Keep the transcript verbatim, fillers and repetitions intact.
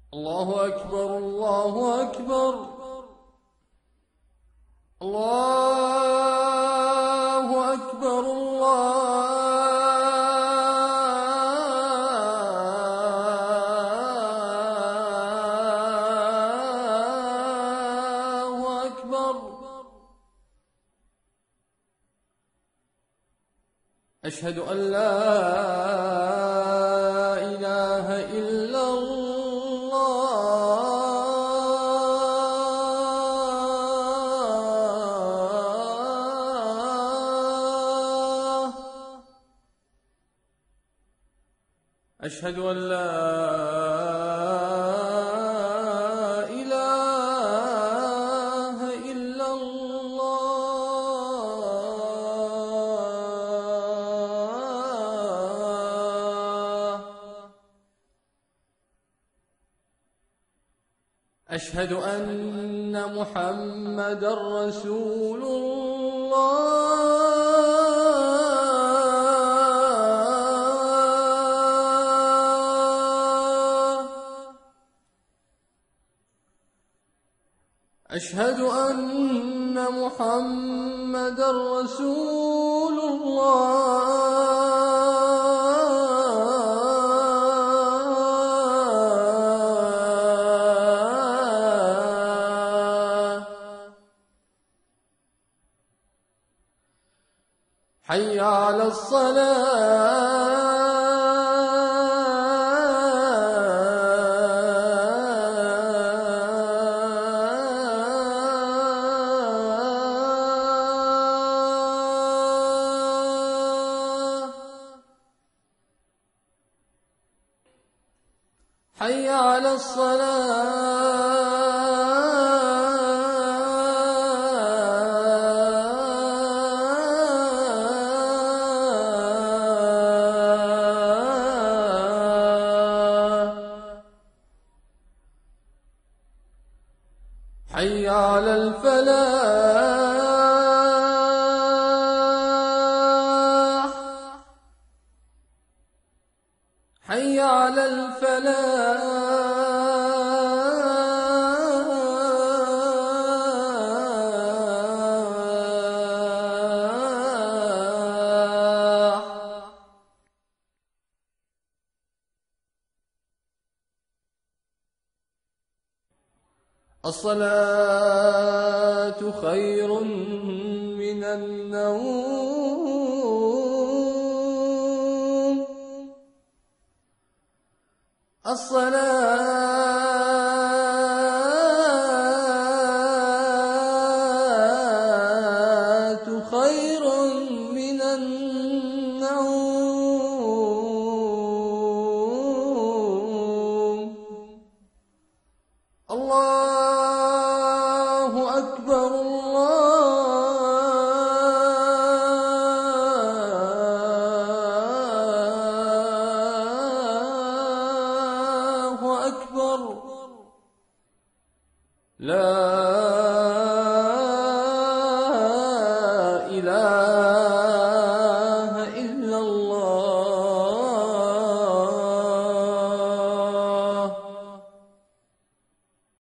الله أكبر الله أكبر الله أكبر الله أكبر. أشهد أن لا إله إلا الله. أشهد أن لا إله إلا الله. أشهد أن محمدًا رسول الله. أشهد أن محمدًا رسول الله. حي على الصلاة. حي على الصلاة. حي على الفلاح. حي على الفلاح. الصلاة خير من النوم. الصلاة خير من النوم.